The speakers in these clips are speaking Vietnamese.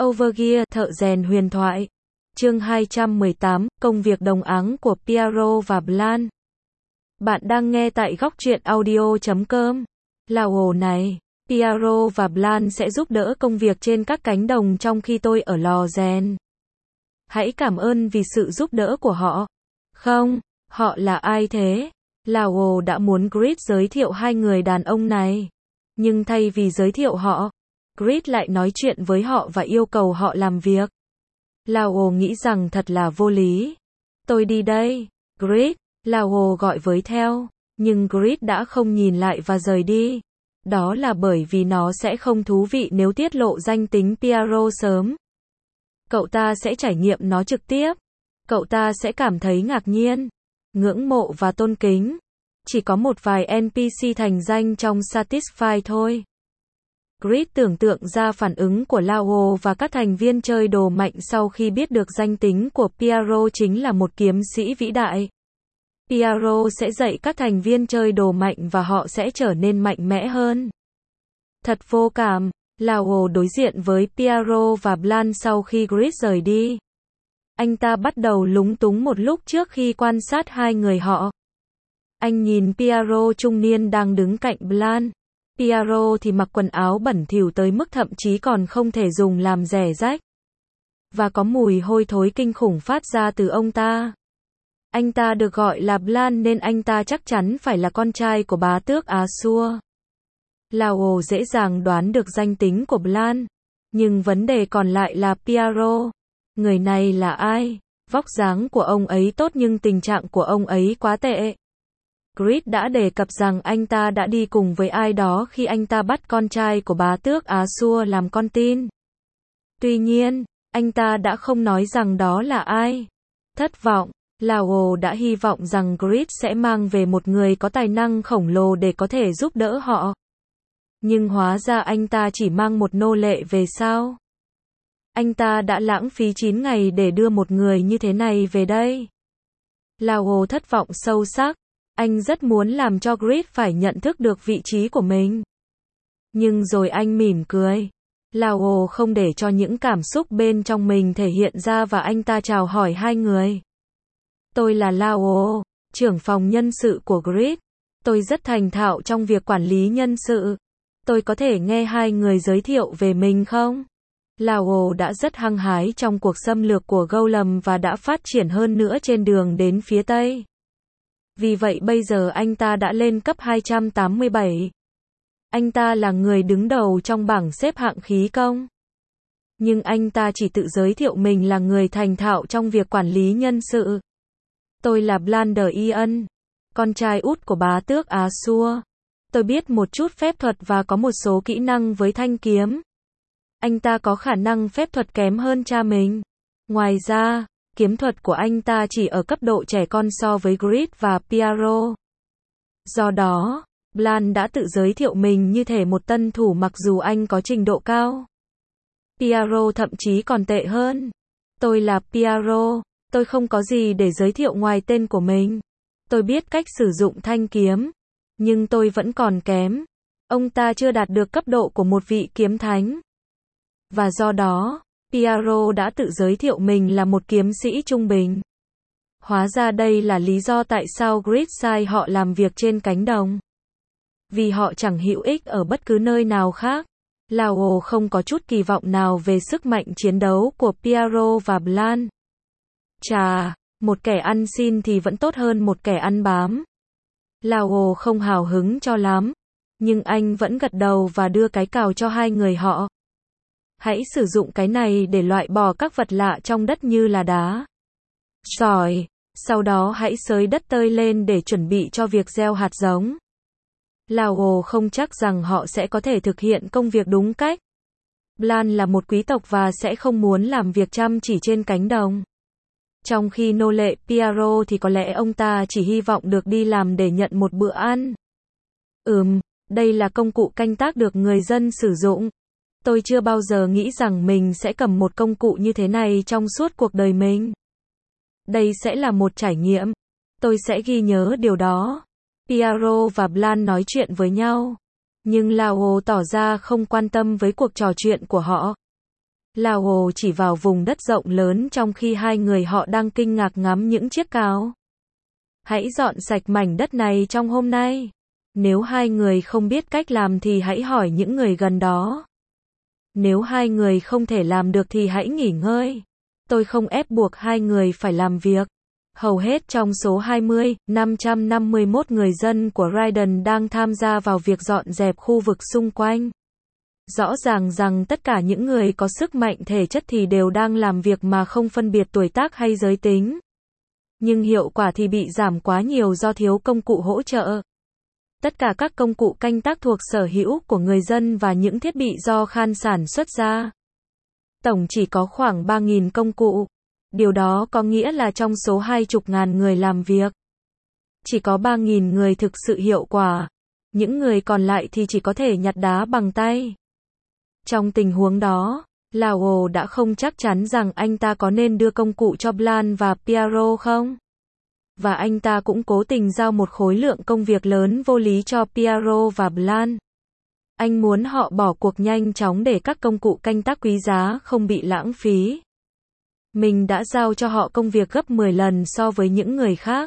Overgear, thợ rèn huyền thoại. Chương 218, công việc đồng áng của Piero và Blan. Bạn đang nghe tại góc truyện audio.com. Là ồ này, Piero và Blan sẽ giúp đỡ công việc trên các cánh đồng trong khi tôi ở lò rèn. Hãy cảm ơn vì sự giúp đỡ của họ. Không, họ là ai thế? Lao đã muốn Grid giới thiệu hai người đàn ông này. Nhưng thay vì giới thiệu họ, Grid lại nói chuyện với họ và yêu cầu họ làm việc. Lao nghĩ rằng thật là vô lý. Tôi đi đây, Grid, Lao gọi với theo, nhưng Grid đã không nhìn lại và rời đi. Đó là bởi vì nó sẽ không thú vị nếu tiết lộ danh tính Piero sớm. Cậu ta sẽ trải nghiệm nó trực tiếp. Cậu ta sẽ cảm thấy ngạc nhiên, ngưỡng mộ và tôn kính. Chỉ có một vài NPC thành danh trong Satisfy thôi. Grid tưởng tượng ra phản ứng của Lao và các thành viên chơi đồ mạnh sau khi biết được danh tính của Piero chính là một kiếm sĩ vĩ đại. Piero sẽ dạy các thành viên chơi đồ mạnh và họ sẽ trở nên mạnh mẽ hơn. Thật vô cảm, Lao đối diện với Piero và Blan sau khi Grid rời đi. Anh ta bắt đầu lúng túng một lúc trước khi quan sát hai người họ. Anh nhìn Piero trung niên đang đứng cạnh Blan. Piero thì mặc quần áo bẩn thỉu tới mức thậm chí còn không thể dùng làm rẻ rách. Và có mùi hôi thối kinh khủng phát ra từ ông ta. Anh ta được gọi là Blan nên anh ta chắc chắn phải là con trai của bá tước Assur. Lao dễ dàng đoán được danh tính của Blan. Nhưng vấn đề còn lại là Piero. Người này là ai? Vóc dáng của ông ấy tốt nhưng tình trạng của ông ấy quá tệ. Grid đã đề cập rằng anh ta đã đi cùng với ai đó khi anh ta bắt con trai của bá tước Assur làm con tin. Tuy nhiên, anh ta đã không nói rằng đó là ai. Thất vọng, Lao đã hy vọng rằng Grid sẽ mang về một người có tài năng khổng lồ để có thể giúp đỡ họ. Nhưng hóa ra anh ta chỉ mang một nô lệ về sao? Anh ta đã lãng phí 9 ngày để đưa một người như thế này về đây. Lao thất vọng sâu sắc. Anh rất muốn làm cho Grid phải nhận thức được vị trí của mình. Nhưng rồi anh mỉm cười. Lao không để cho những cảm xúc bên trong mình thể hiện ra và anh ta chào hỏi hai người. Tôi là Lao, trưởng phòng nhân sự của Grid. Tôi rất thành thạo trong việc quản lý nhân sự. Tôi có thể nghe hai người giới thiệu về mình không? Lao đã rất hăng hái trong cuộc xâm lược của Golem và đã phát triển hơn nữa trên đường đến phía Tây. Vì vậy bây giờ anh ta đã lên cấp 287. Anh ta là người đứng đầu trong bảng xếp hạng khí công. Nhưng anh ta chỉ tự giới thiệu mình là người thành thạo trong việc quản lý nhân sự. Tôi là Blander Ian, con trai út của bá tước Assur. Tôi biết một chút phép thuật và có một số kỹ năng với thanh kiếm. Anh ta có khả năng phép thuật kém hơn cha mình. Ngoài ra, kiếm thuật của anh ta chỉ ở cấp độ trẻ con so với Grid và Piero. Do đó, Blan đã tự giới thiệu mình như thể một tân thủ mặc dù anh có trình độ cao. Piero thậm chí còn tệ hơn. Tôi là Piero, tôi không có gì để giới thiệu ngoài tên của mình. Tôi biết cách sử dụng thanh kiếm, nhưng tôi vẫn còn kém. Ông ta chưa đạt được cấp độ của một vị kiếm thánh. Và do đó, Piero đã tự giới thiệu mình là một kiếm sĩ trung bình. Hóa ra đây là lý do tại sao Grid sai họ làm việc trên cánh đồng. Vì họ chẳng hữu ích ở bất cứ nơi nào khác. Lao không có chút kỳ vọng nào về sức mạnh chiến đấu của Piero và Blan. Chà, một kẻ ăn xin thì vẫn tốt hơn một kẻ ăn bám. Lao không hào hứng cho lắm. Nhưng anh vẫn gật đầu và đưa cái cào cho hai người họ. Hãy sử dụng cái này để loại bỏ các vật lạ trong đất như là đá, sỏi. Sau đó hãy xới đất tơi lên để chuẩn bị cho việc gieo hạt giống. Lao không chắc rằng họ sẽ có thể thực hiện công việc đúng cách. Blan là một quý tộc và sẽ không muốn làm việc chăm chỉ trên cánh đồng. Trong khi nô lệ Piero thì có lẽ ông ta chỉ hy vọng được đi làm để nhận một bữa ăn. Đây là công cụ canh tác được người dân sử dụng. Tôi chưa bao giờ nghĩ rằng mình sẽ cầm một công cụ như thế này trong suốt cuộc đời mình. Đây sẽ là một trải nghiệm. Tôi sẽ ghi nhớ điều đó. Piero và Blan nói chuyện với nhau. Nhưng Lao tỏ ra không quan tâm với cuộc trò chuyện của họ. Lao chỉ vào vùng đất rộng lớn trong khi hai người họ đang kinh ngạc ngắm những chiếc cào. Hãy dọn sạch mảnh đất này trong hôm nay. Nếu hai người không biết cách làm thì hãy hỏi những người gần đó. Nếu hai người không thể làm được thì hãy nghỉ ngơi. Tôi không ép buộc hai người phải làm việc. Hầu hết trong số 551 người dân của Ryden đang tham gia vào việc dọn dẹp khu vực xung quanh. Rõ ràng rằng tất cả những người có sức mạnh thể chất thì đều đang làm việc mà không phân biệt tuổi tác hay giới tính. Nhưng hiệu quả thì bị giảm quá nhiều do thiếu công cụ hỗ trợ. Tất cả các công cụ canh tác thuộc sở hữu của người dân và những thiết bị do Khan sản xuất ra. Tổng chỉ có khoảng 3.000 công cụ. Điều đó có nghĩa là trong số 20.000 người làm việc, chỉ có 3.000 người thực sự hiệu quả. Những người còn lại thì chỉ có thể nhặt đá bằng tay. Trong tình huống đó, Lao đã không chắc chắn rằng anh ta có nên đưa công cụ cho Blan và Piero không. Và anh ta cũng cố tình giao một khối lượng công việc lớn vô lý cho Piero và Blan. Anh muốn họ bỏ cuộc nhanh chóng để các công cụ canh tác quý giá không bị lãng phí. Mình đã giao cho họ công việc gấp 10 lần so với những người khác.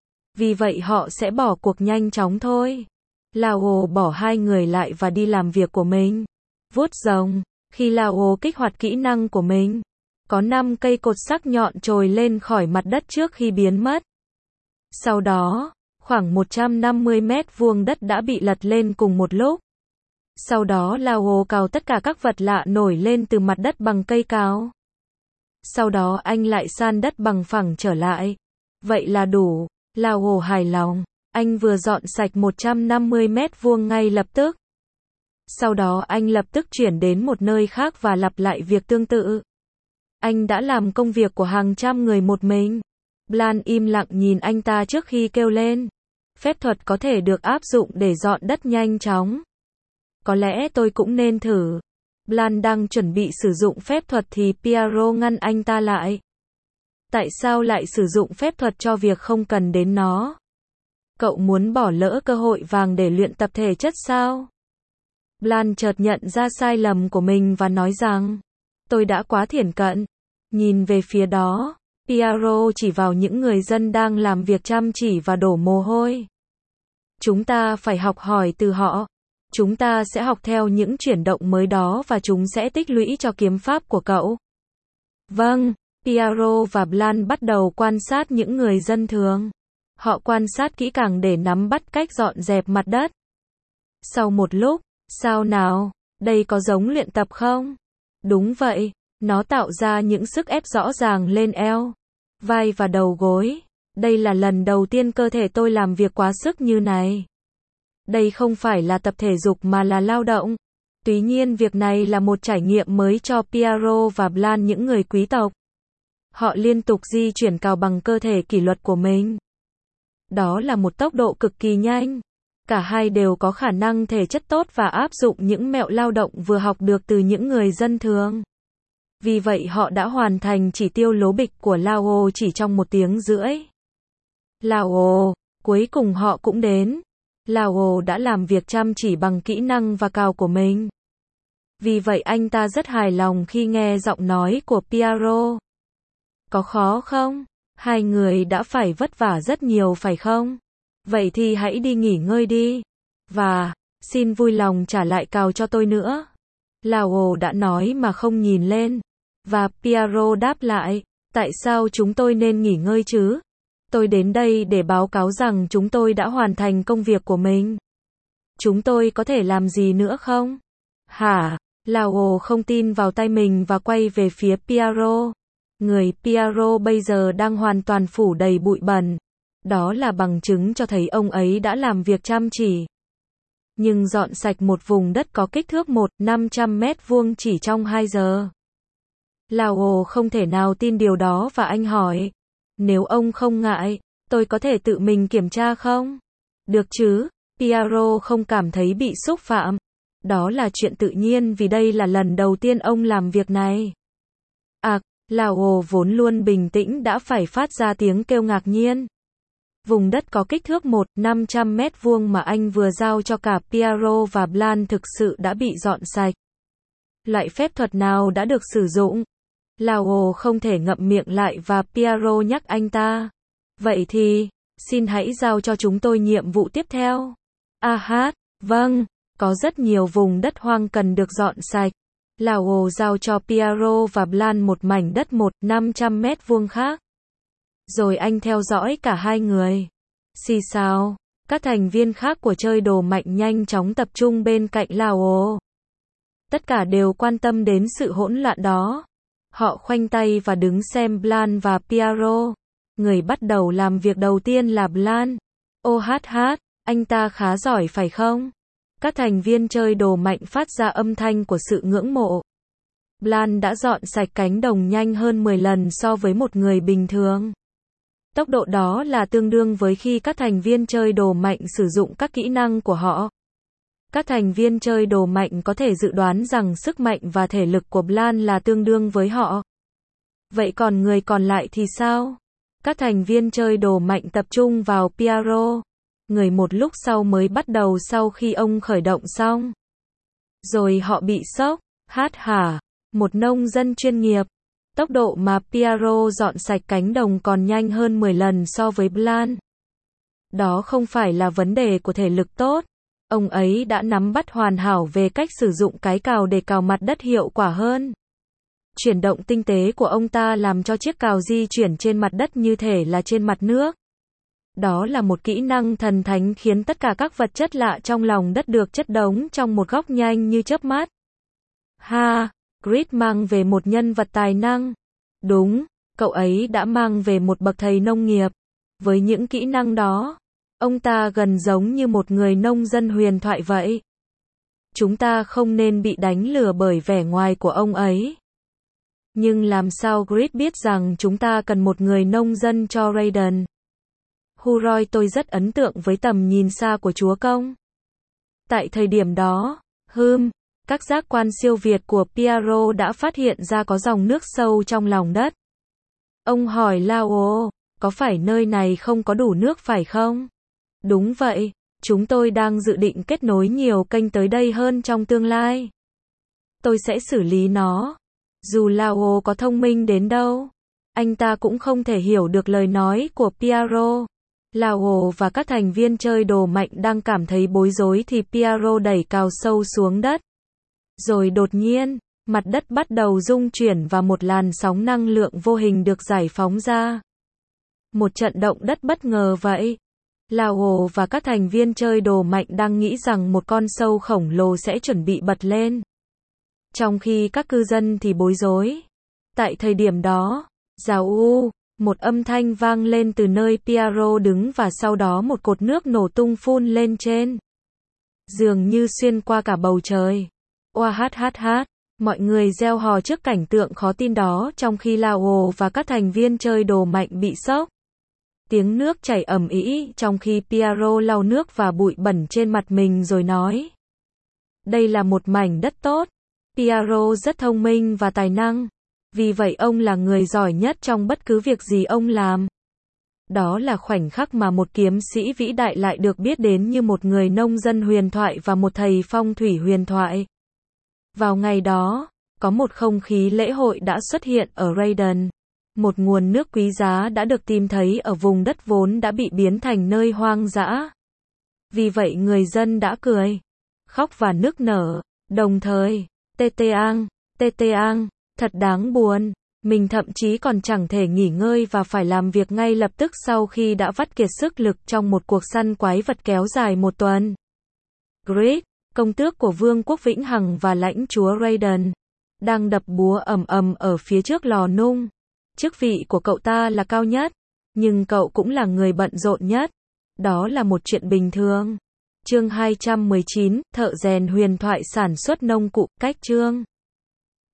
Vì vậy họ sẽ bỏ cuộc nhanh chóng thôi. Lao bỏ hai người lại và đi làm việc của mình. Vuốt rồng. Khi Lao kích hoạt kỹ năng của mình, có 5 cây cột sắc nhọn trồi lên khỏi mặt đất trước khi biến mất. Sau đó, khoảng 150 mét vuông đất đã bị lật lên cùng một lúc. Sau đó Lao cào tất cả các vật lạ nổi lên từ mặt đất bằng cây cào. Sau đó anh lại san đất bằng phẳng trở lại. Vậy là đủ. Lao hài lòng. Anh vừa dọn sạch 150 mét vuông ngay lập tức. Sau đó anh lập tức chuyển đến một nơi khác và lặp lại việc tương tự. Anh đã làm công việc của hàng trăm người một mình. Blan im lặng nhìn anh ta trước khi kêu lên. Phép thuật có thể được áp dụng để dọn đất nhanh chóng. Có lẽ tôi cũng nên thử. Blan đang chuẩn bị sử dụng phép thuật thì Piero ngăn anh ta lại. Tại sao lại sử dụng phép thuật cho việc không cần đến nó? Cậu muốn bỏ lỡ cơ hội vàng để luyện tập thể chất sao? Blan chợt nhận ra sai lầm của mình và nói rằng, tôi đã quá thiển cận. Nhìn về phía đó, Piero chỉ vào những người dân đang làm việc chăm chỉ và đổ mồ hôi. Chúng ta phải học hỏi từ họ. Chúng ta sẽ học theo những chuyển động mới đó và chúng sẽ tích lũy cho kiếm pháp của cậu. Vâng, Piero và Blan bắt đầu quan sát những người dân thường. Họ quan sát kỹ càng để nắm bắt cách dọn dẹp mặt đất. Sau một lúc, sao nào, đây có giống luyện tập không? Đúng vậy, nó tạo ra những sức ép rõ ràng lên eo, vai và đầu gối. Đây là lần đầu tiên cơ thể tôi làm việc quá sức như này. Đây không phải là tập thể dục mà là lao động. Tuy nhiên việc này là một trải nghiệm mới cho Piero và Blan, những người quý tộc. Họ liên tục di chuyển cào bằng cơ thể kỷ luật của mình. Đó là một tốc độ cực kỳ nhanh. Cả hai đều có khả năng thể chất tốt và áp dụng những mẹo lao động vừa học được từ những người dân thường. Vì vậy họ đã hoàn thành chỉ tiêu lố bịch của Lao chỉ trong 1 tiếng rưỡi. Lao, cuối cùng họ cũng đến. Lao đã làm việc chăm chỉ bằng kỹ năng và cào của mình. Vì vậy anh ta rất hài lòng khi nghe giọng nói của Piero. Có khó không? Hai người đã phải vất vả rất nhiều phải không? Vậy thì hãy đi nghỉ ngơi đi. Và, xin vui lòng trả lại cào cho tôi nữa. Lao đã nói mà không nhìn lên. Và Piero đáp lại, tại sao chúng tôi nên nghỉ ngơi chứ? Tôi đến đây để báo cáo rằng chúng tôi đã hoàn thành công việc của mình. Chúng tôi có thể làm gì nữa không? Hả? Lao không tin vào tay mình và quay về phía Piero. Người Piero bây giờ đang hoàn toàn phủ đầy bụi bẩn. Đó là bằng chứng cho thấy ông ấy đã làm việc chăm chỉ. Nhưng dọn sạch một vùng đất có kích thước 500 mét vuông chỉ trong 2 giờ. Lao không thể nào tin điều đó và anh hỏi. Nếu ông không ngại, tôi có thể tự mình kiểm tra không? Được chứ? Piero không cảm thấy bị xúc phạm. Đó là chuyện tự nhiên vì đây là lần đầu tiên ông làm việc này. Lao vốn luôn bình tĩnh đã phải phát ra tiếng kêu ngạc nhiên. Vùng đất có kích thước 500 mét vuông mà anh vừa giao cho cả Piero và Blan thực sự đã bị dọn sạch. Loại phép thuật nào đã được sử dụng? Lao không thể ngậm miệng lại và Piero nhắc anh ta. Vậy thì, xin hãy giao cho chúng tôi nhiệm vụ tiếp theo. Vâng, có rất nhiều vùng đất hoang cần được dọn sạch. Lao giao cho Piero và Blan một mảnh đất 500 mét vuông khác. Rồi anh theo dõi cả hai người. Xì xào, các thành viên khác của chơi đồ mạnh nhanh chóng tập trung bên cạnh Lao. Tất cả đều quan tâm đến sự hỗn loạn đó. Họ khoanh tay và đứng xem Blan và Piero. Người bắt đầu làm việc đầu tiên là Blan. Anh ta khá giỏi phải không? Các thành viên chơi đồ mạnh phát ra âm thanh của sự ngưỡng mộ. Blan đã dọn sạch cánh đồng nhanh hơn 10 lần so với một người bình thường. Tốc độ đó là tương đương với khi các thành viên chơi đồ mạnh sử dụng các kỹ năng của họ. Các thành viên chơi đồ mạnh có thể dự đoán rằng sức mạnh và thể lực của Blan là tương đương với họ. Vậy còn người còn lại thì sao? Các thành viên chơi đồ mạnh tập trung vào Piero. Người một lúc sau mới bắt đầu sau khi ông khởi động xong. Rồi họ bị sốc. Một nông dân chuyên nghiệp. Tốc độ mà Piero dọn sạch cánh đồng còn nhanh hơn 10 lần so với Blan. Đó không phải là vấn đề của thể lực tốt. Ông ấy đã nắm bắt hoàn hảo về cách sử dụng cái cào để cào mặt đất hiệu quả hơn. Chuyển động tinh tế của ông ta làm cho chiếc cào di chuyển trên mặt đất như thể là trên mặt nước. Đó là một kỹ năng thần thánh khiến tất cả các vật chất lạ trong lòng đất được chất đống trong một góc nhanh như chớp mắt. Grid mang về một nhân vật tài năng. Đúng, cậu ấy đã mang về một bậc thầy nông nghiệp. Với những kỹ năng đó, ông ta gần giống như một người nông dân huyền thoại vậy. Chúng ta không nên bị đánh lừa bởi vẻ ngoài của ông ấy. Nhưng làm sao Grid biết rằng chúng ta cần một người nông dân cho Raiden? Huroi, tôi rất ấn tượng với tầm nhìn xa của Chúa Công. Tại thời điểm đó, các giác quan siêu việt của Piero đã phát hiện ra có dòng nước sâu trong lòng đất. Ông hỏi Lao, có phải nơi này không có đủ nước phải không? Đúng vậy, chúng tôi đang dự định kết nối nhiều kênh tới đây hơn trong tương lai. Tôi sẽ xử lý nó. Dù Lao có thông minh đến đâu, anh ta cũng không thể hiểu được lời nói của Piero. Lao và các thành viên chơi đồ mạnh đang cảm thấy bối rối thì Piero đẩy cào sâu xuống đất. Rồi đột nhiên, mặt đất bắt đầu rung chuyển và một làn sóng năng lượng vô hình được giải phóng ra. Một trận động đất bất ngờ vậy. Lao và các thành viên chơi đồ mạnh đang nghĩ rằng một con sâu khổng lồ sẽ chuẩn bị bật lên. Trong khi các cư dân thì bối rối. Tại thời điểm đó, một âm thanh vang lên từ nơi Piero đứng và sau đó một cột nước nổ tung phun lên trên. Dường như xuyên qua cả bầu trời. Mọi người reo hò trước cảnh tượng khó tin đó trong khi Lao và các thành viên chơi đồ mạnh bị sốc. Tiếng nước chảy ầm ĩ trong khi Piero lau nước và bụi bẩn trên mặt mình rồi nói. Đây là một mảnh đất tốt. Piero rất thông minh và tài năng. Vì vậy ông là người giỏi nhất trong bất cứ việc gì ông làm. Đó là khoảnh khắc mà một kiếm sĩ vĩ đại lại được biết đến như một người nông dân huyền thoại và một thầy phong thủy huyền thoại. Vào ngày đó, có một không khí lễ hội đã xuất hiện ở Raiden. Một nguồn nước quý giá đã được tìm thấy ở vùng đất vốn đã bị biến thành nơi hoang dã. Vì vậy người dân đã cười, khóc và nức nở, đồng thời, Teteang, thật đáng buồn. Mình thậm chí còn chẳng thể nghỉ ngơi và phải làm việc ngay lập tức sau khi đã vắt kiệt sức lực trong một cuộc săn quái vật kéo dài một tuần. Grid, công tước của Vương quốc Vĩnh Hằng và lãnh chúa Raiden, đang đập búa ầm ầm ở phía trước lò nung. Chức vị của cậu ta là cao nhất, nhưng cậu cũng là người bận rộn nhất. Đó là một chuyện bình thường. Chương 219, thợ rèn huyền thoại sản xuất nông cụ, cách chương.